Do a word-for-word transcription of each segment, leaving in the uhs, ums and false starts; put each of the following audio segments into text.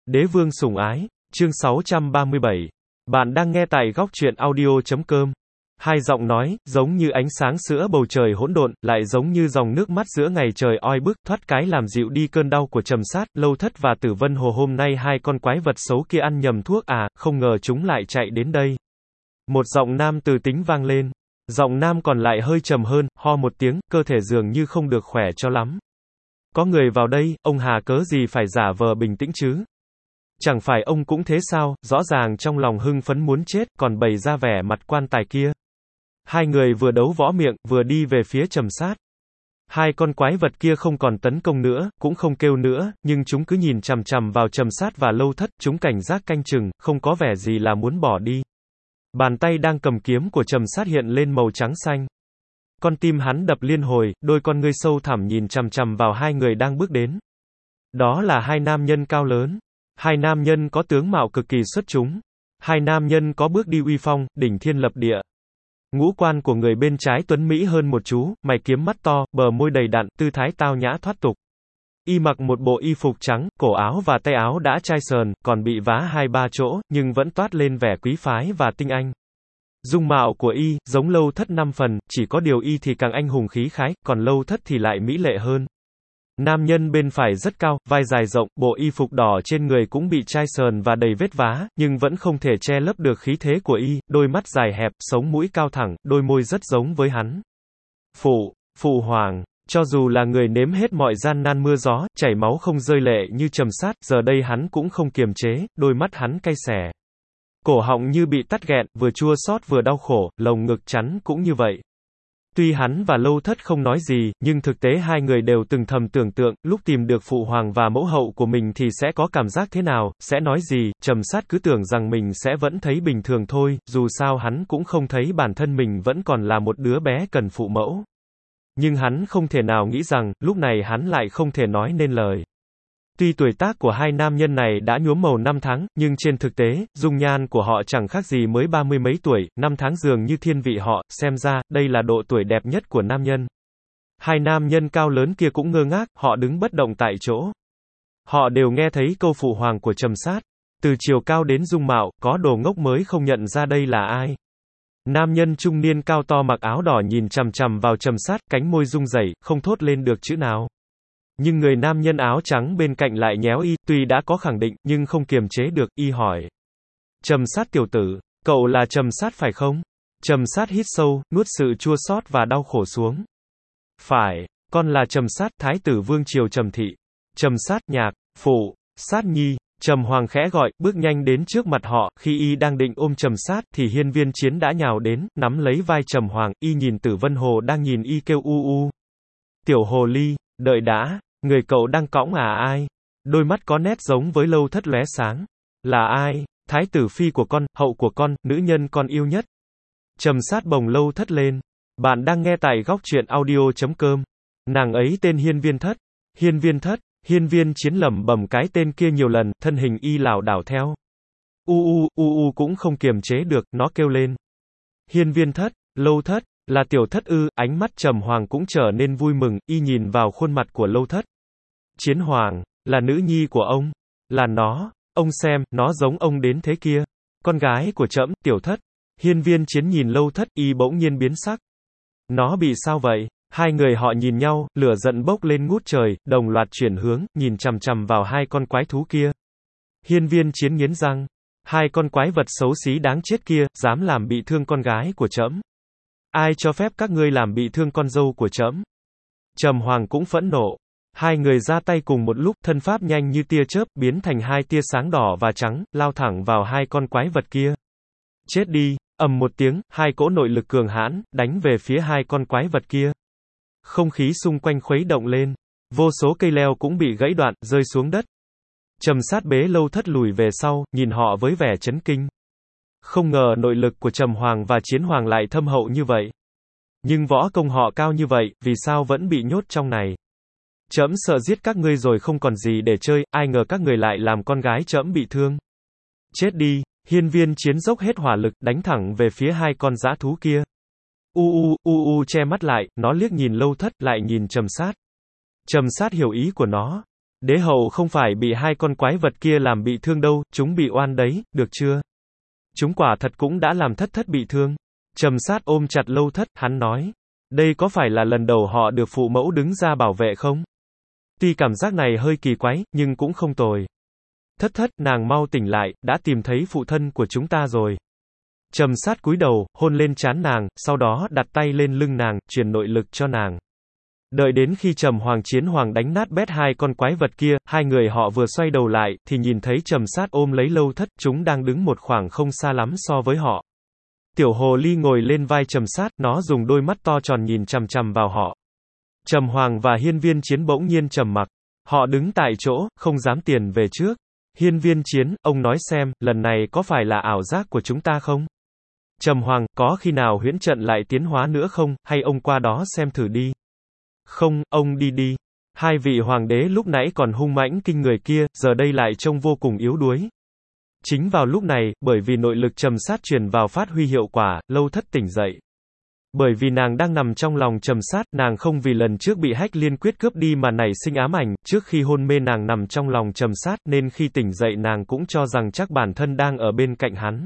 Đế vương sủng ái, chương sáu trăm ba mươi bảy. Bạn đang nghe tại góc truyện audio chấm com. Hai giọng nói, giống như ánh sáng sữa bầu trời hỗn độn, lại giống như dòng nước mắt giữa ngày trời oi bức, thoát cái làm dịu đi cơn đau của Trầm Sát. Lâu Thất và Tử Vân Hồ hôm nay hai con quái vật xấu kia ăn nhầm thuốc à, không ngờ chúng lại chạy đến đây. Một giọng nam từ tính vang lên. Giọng nam còn lại hơi trầm hơn, ho một tiếng, cơ thể dường như không được khỏe cho lắm. Có người vào đây, ông hà cớ gì phải giả vờ bình tĩnh chứ? Chẳng phải ông cũng thế sao, rõ ràng trong lòng hưng phấn muốn chết, còn bày ra vẻ mặt quan tài kia. Hai người vừa đấu võ miệng, vừa đi về phía Trầm Sát. Hai con quái vật kia không còn tấn công nữa, cũng không kêu nữa, nhưng chúng cứ nhìn chằm chằm vào Trầm Sát và Lâu Thất, chúng cảnh giác canh chừng, không có vẻ gì là muốn bỏ đi. Bàn tay đang cầm kiếm của Trầm Sát hiện lên màu trắng xanh. Con tim hắn đập liên hồi, đôi con ngươi sâu thẳm nhìn chằm chằm vào hai người đang bước đến. Đó là hai nam nhân cao lớn. Hai nam nhân có tướng mạo cực kỳ xuất chúng. Hai nam nhân có bước đi uy phong, đỉnh thiên lập địa. Ngũ quan của người bên trái tuấn mỹ hơn một chú, mày kiếm mắt to, bờ môi đầy đặn, tư thái tao nhã thoát tục. Y mặc một bộ y phục trắng, cổ áo và tay áo đã chai sờn, còn bị vá hai ba chỗ, nhưng vẫn toát lên vẻ quý phái và tinh anh. Dung mạo của y, giống Lâu Thất năm phần, chỉ có điều y thì càng anh hùng khí khái, còn Lâu Thất thì lại mỹ lệ hơn. Nam nhân bên phải rất cao, vai dài rộng, bộ y phục đỏ trên người cũng bị chai sờn và đầy vết vá, nhưng vẫn không thể che lấp được khí thế của y, đôi mắt dài hẹp, sống mũi cao thẳng, đôi môi rất giống với hắn. Phụ, phụ hoàng, cho dù là người nếm hết mọi gian nan mưa gió, chảy máu không rơi lệ như Trầm Sát, giờ đây hắn cũng không kiềm chế, đôi mắt hắn cay xè. Cổ họng như bị tắc nghẹn, vừa chua xót vừa đau khổ, lồng ngực chắn cũng như vậy. Tuy hắn và Lâu Thất không nói gì, nhưng thực tế hai người đều từng thầm tưởng tượng, lúc tìm được phụ hoàng và mẫu hậu của mình thì sẽ có cảm giác thế nào, sẽ nói gì. Trầm Sát cứ tưởng rằng mình sẽ vẫn thấy bình thường thôi, dù sao hắn cũng không thấy bản thân mình vẫn còn là một đứa bé cần phụ mẫu. Nhưng hắn không thể nào nghĩ rằng, lúc này hắn lại không thể nói nên lời. Tuy tuổi tác của hai nam nhân này đã nhuốm màu năm tháng, nhưng trên thực tế, dung nhan của họ chẳng khác gì mới ba mươi mấy tuổi, năm tháng dường như thiên vị họ, xem ra, đây là độ tuổi đẹp nhất của nam nhân. Hai nam nhân cao lớn kia cũng ngơ ngác, họ đứng bất động tại chỗ. Họ đều nghe thấy câu phụ hoàng của Trầm Sát. Từ chiều cao đến dung mạo, có đồ ngốc mới không nhận ra đây là ai. Nam nhân trung niên cao to mặc áo đỏ nhìn chằm chằm vào Trầm Sát, cánh môi rung rẩy, không thốt lên được chữ nào. Nhưng người nam nhân áo trắng bên cạnh lại nhéo y, tuy đã có khẳng định, nhưng không kiềm chế được, y hỏi. Trầm Sát tiểu tử, cậu là Trầm Sát phải không? Trầm Sát hít sâu, nuốt sự chua xót và đau khổ xuống. Phải, con là Trầm Sát, thái tử vương triều Trầm thị. Trầm Sát, nhạc, phụ, Sát nhi. Trầm Hoàng khẽ gọi, bước nhanh đến trước mặt họ, khi y đang định ôm Trầm Sát, thì Hiên Viên Chiến đã nhào đến, nắm lấy vai Trầm Hoàng, y nhìn Tử Vân Hồ đang nhìn y kêu u u. Tiểu hồ ly, đợi đã, người cậu đang cõng à ai? Đôi mắt có nét giống với Lâu Thất lóe sáng. Là ai? Thái tử phi của con, hậu của con, nữ nhân con yêu nhất. Trầm Sát bồng Lâu Thất lên. Bạn đang nghe tại góc truyện audio chấm com. Nàng ấy tên Hiên Viên Thất. Hiên Viên Thất. Hiên Viên Chiến lẩm bẩm cái tên kia nhiều lần, thân hình y lảo đảo theo. U u, u u cũng không kiềm chế được, nó kêu lên. Hiên Viên Thất, Lâu Thất, là tiểu thất ư? Ánh mắt Trầm Hoàng cũng trở nên vui mừng, y nhìn vào khuôn mặt của Lâu Thất. Chiến Hoàng, là nữ nhi của ông, là nó, ông xem, nó giống ông đến thế kia. Con gái của trẫm, tiểu thất. Hiên Viên Chiến nhìn Lâu Thất, y bỗng nhiên biến sắc. Nó bị sao vậy? Hai người họ nhìn nhau, lửa giận bốc lên ngút trời, đồng loạt chuyển hướng, nhìn chằm chằm vào hai con quái thú kia. Hiên Viên Chiến nghiến răng. Hai con quái vật xấu xí đáng chết kia, dám làm bị thương con gái của trẫm. Ai cho phép các ngươi làm bị thương con dâu của trẫm? Trầm Hoàng cũng phẫn nộ. Hai người ra tay cùng một lúc, thân pháp nhanh như tia chớp, biến thành hai tia sáng đỏ và trắng, lao thẳng vào hai con quái vật kia. Chết đi, ầm một tiếng, hai cỗ nội lực cường hãn, đánh về phía hai con quái vật kia. Không khí xung quanh khuấy động lên. Vô số cây leo cũng bị gãy đoạn, rơi xuống đất. Trầm Sát bế Lâu Thất lùi về sau, nhìn họ với vẻ chấn kinh. Không ngờ nội lực của Trầm Hoàng và Chiến Hoàng lại thâm hậu như vậy. Nhưng võ công họ cao như vậy, vì sao vẫn bị nhốt trong này? Trẫm sợ giết các ngươi rồi không còn gì để chơi, ai ngờ các người lại làm con gái trẫm bị thương. Chết đi, Hiên Viên Chiến dốc hết hỏa lực, đánh thẳng về phía hai con dã thú kia. U u, u u che mắt lại, nó liếc nhìn Lâu Thất, lại nhìn Trầm Sát. Trầm Sát hiểu ý của nó. Đế hậu không phải bị hai con quái vật kia làm bị thương đâu, chúng bị oan đấy, được chưa? Chúng quả thật cũng đã làm thất thất bị thương. Trầm Sát ôm chặt Lâu Thất, hắn nói. Đây có phải là lần đầu họ được phụ mẫu đứng ra bảo vệ không? Tuy cảm giác này hơi kỳ quái, nhưng cũng không tồi. Thất thất, nàng mau tỉnh lại, đã tìm thấy phụ thân của chúng ta rồi. Trầm Sát cúi đầu, hôn lên trán nàng, sau đó đặt tay lên lưng nàng, truyền nội lực cho nàng. Đợi đến khi Trầm Hoàng Chiến Hoàng đánh nát bét hai con quái vật kia, hai người họ vừa xoay đầu lại, thì nhìn thấy Trầm Sát ôm lấy Lâu Thất, chúng đang đứng một khoảng không xa lắm so với họ. Tiểu hồ ly ngồi lên vai Trầm Sát, nó dùng đôi mắt to tròn nhìn chằm chằm vào họ. Trầm Hoàng và Hiên Viên Chiến bỗng nhiên trầm mặc. Họ đứng tại chỗ, không dám tiền về trước. Hiên Viên Chiến, ông nói xem, lần này có phải là ảo giác của chúng ta không? Trầm Hoàng, có khi nào huyễn trận lại tiến hóa nữa không, hay ông qua đó xem thử đi? Không, ông đi đi. Hai vị hoàng đế lúc nãy còn hung mãnh kinh người kia, giờ đây lại trông vô cùng yếu đuối. Chính vào lúc này, bởi vì nội lực Trầm Sát truyền vào phát huy hiệu quả, Lâu Thất tỉnh dậy. Bởi vì nàng đang nằm trong lòng Trầm Sát, nàng không vì lần trước bị Hách Liên quyết cướp đi mà nảy sinh ám ảnh, trước khi hôn mê nàng nằm trong lòng Trầm Sát, nên khi tỉnh dậy nàng cũng cho rằng chắc bản thân đang ở bên cạnh hắn.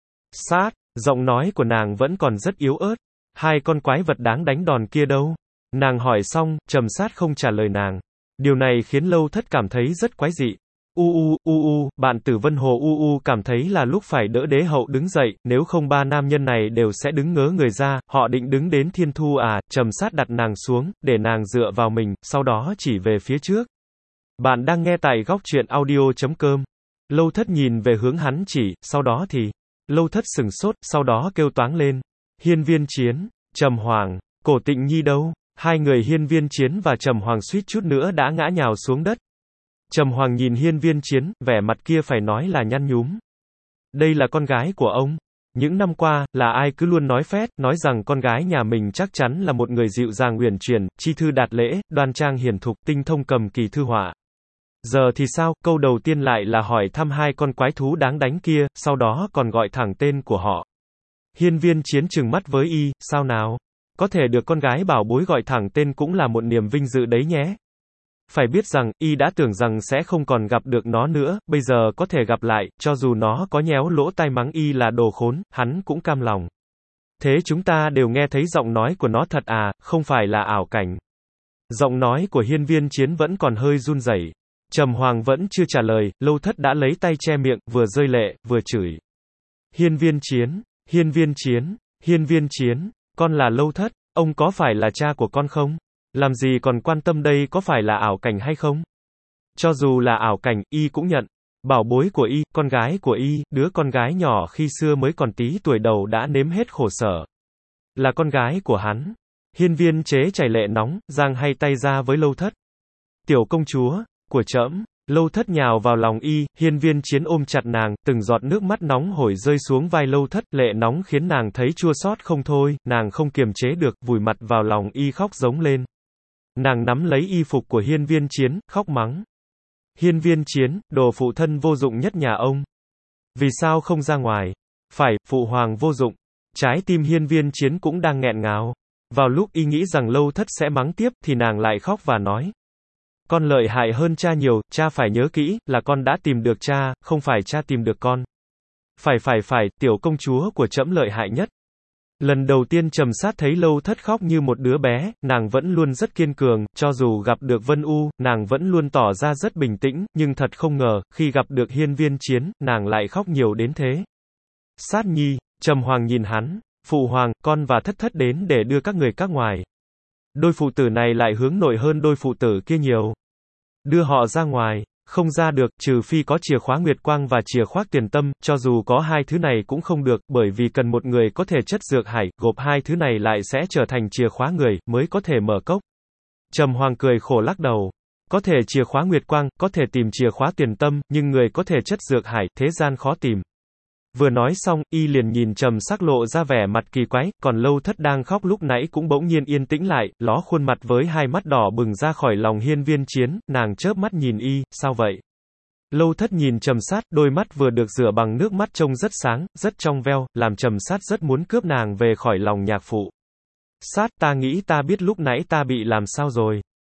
Sát, giọng nói của nàng vẫn còn rất yếu ớt. Hai con quái vật đáng đánh đòn kia đâu? Nàng hỏi xong, Trầm Sát không trả lời nàng. Điều này khiến Lâu Thất cảm thấy rất quái dị. U u, u u, bạn Tử Vân Hồ u u cảm thấy là lúc phải đỡ đế hậu đứng dậy, nếu không ba nam nhân này đều sẽ đứng ngớ người ra, họ định đứng đến thiên thu à, Trầm Sát đặt nàng xuống, để nàng dựa vào mình, sau đó chỉ về phía trước. Bạn đang nghe tại góc truyện audio chấm com. Lâu Thất nhìn về hướng hắn chỉ, sau đó thì, Lâu Thất sừng sốt, sau đó kêu toáng lên. Hiên Viên Chiến, Trầm Hoàng, Cổ Tịnh Nhi đâu? Hai người Hiên Viên Chiến và Trầm Hoàng suýt chút nữa đã ngã nhào xuống đất. Trầm Hoàng nhìn Hiên Viên Chiến, vẻ mặt kia phải nói là nhăn nhúm. Đây là con gái của ông. Những năm qua, là ai cứ luôn nói phét, nói rằng con gái nhà mình chắc chắn là một người dịu dàng uyển chuyển, chi thư đạt lễ, đoan trang hiền thục, tinh thông cầm kỳ thư họa. Giờ thì sao, câu đầu tiên lại là hỏi thăm hai con quái thú đáng đánh kia, sau đó còn gọi thẳng tên của họ. Hiên Viên Chiến trừng mắt với y, sao nào? Có thể được con gái bảo bối gọi thẳng tên cũng là một niềm vinh dự đấy nhé. Phải biết rằng, y đã tưởng rằng sẽ không còn gặp được nó nữa, bây giờ có thể gặp lại, cho dù nó có nhéo lỗ tai mắng y là đồ khốn, hắn cũng cam lòng. Thế chúng ta đều nghe thấy giọng nói của nó thật à, không phải là ảo cảnh. Giọng nói của Hiên Viên Chiến vẫn còn hơi run rẩy. Trầm Hoàng vẫn chưa trả lời, Lâu Thất đã lấy tay che miệng, vừa rơi lệ, vừa chửi. Hiên Viên Chiến, Hiên Viên Chiến, Hiên Viên Chiến, con là Lâu Thất, ông có phải là cha của con không? Làm gì còn quan tâm đây có phải là ảo cảnh hay không? Cho dù là ảo cảnh, y cũng nhận. Bảo bối của y, con gái của y, đứa con gái nhỏ khi xưa mới còn tí tuổi đầu đã nếm hết khổ sở. Là con gái của hắn. Hiên Viên Chế chảy lệ nóng, giang hai tay ra với Lâu Thất. Tiểu công chúa, của trẫm. Lâu Thất nhào vào lòng y, Hiên Viên Chiến ôm chặt nàng, từng giọt nước mắt nóng hổi rơi xuống vai Lâu Thất, lệ nóng khiến nàng thấy chua xót không thôi, nàng không kiềm chế được, vùi mặt vào lòng y khóc giống lên. Nàng nắm lấy y phục của Hiên Viên Chiến, khóc mắng. Hiên Viên Chiến, đồ phụ thân vô dụng nhất nhà ông. Vì sao không ra ngoài? Phải, phụ hoàng vô dụng. Trái tim Hiên Viên Chiến cũng đang nghẹn ngào. Vào lúc y nghĩ rằng Lâu Thất sẽ mắng tiếp, thì nàng lại khóc và nói. Con lợi hại hơn cha nhiều, cha phải nhớ kỹ, là con đã tìm được cha, không phải cha tìm được con. Phải phải phải, tiểu công chúa của trẫm lợi hại nhất. Lần đầu tiên Trầm Sát thấy Lâu Thất khóc như một đứa bé, nàng vẫn luôn rất kiên cường, cho dù gặp được Vân U, nàng vẫn luôn tỏ ra rất bình tĩnh, nhưng thật không ngờ, khi gặp được Hiên Viên Chiến, nàng lại khóc nhiều đến thế. Sát Nhi, Trầm Hoàng nhìn hắn, phụ hoàng, con và Thất Thất đến để đưa các người các ngoài. Đôi phụ tử này lại hướng nội hơn đôi phụ tử kia nhiều. Đưa họ ra ngoài. Không ra được, trừ phi có chìa khóa Nguyệt Quang và chìa khóa Tiền Tâm, cho dù có hai thứ này cũng không được, bởi vì cần một người có thể chất dược hải, gộp hai thứ này lại sẽ trở thành chìa khóa người, mới có thể mở cốc. Trầm Hoàng cười khổ lắc đầu. Có thể chìa khóa Nguyệt Quang, có thể tìm chìa khóa Tiền Tâm, nhưng người có thể chất dược hải, thế gian khó tìm. Vừa nói xong, y liền nhìn Trầm Sắc lộ ra vẻ mặt kỳ quái, còn Lâu Thất đang khóc lúc nãy cũng bỗng nhiên yên tĩnh lại, ló khuôn mặt với hai mắt đỏ bừng ra khỏi lòng Hiên Viên Chiến, nàng chớp mắt nhìn y, sao vậy? Lâu Thất nhìn Trầm Sát, đôi mắt vừa được rửa bằng nước mắt trông rất sáng, rất trong veo, làm Trầm Sát rất muốn cướp nàng về khỏi lòng nhạc phụ. Sát, ta nghĩ ta biết lúc nãy ta bị làm sao rồi.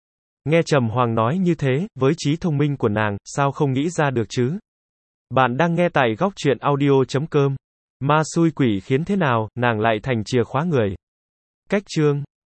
Nghe Trầm Hoàng nói như thế, với trí thông minh của nàng, sao không nghĩ ra được chứ? Bạn đang nghe tại góc truyện audio chấm com. Ma xui quỷ khiến thế nào, nàng lại thành chìa khóa người. Cách chương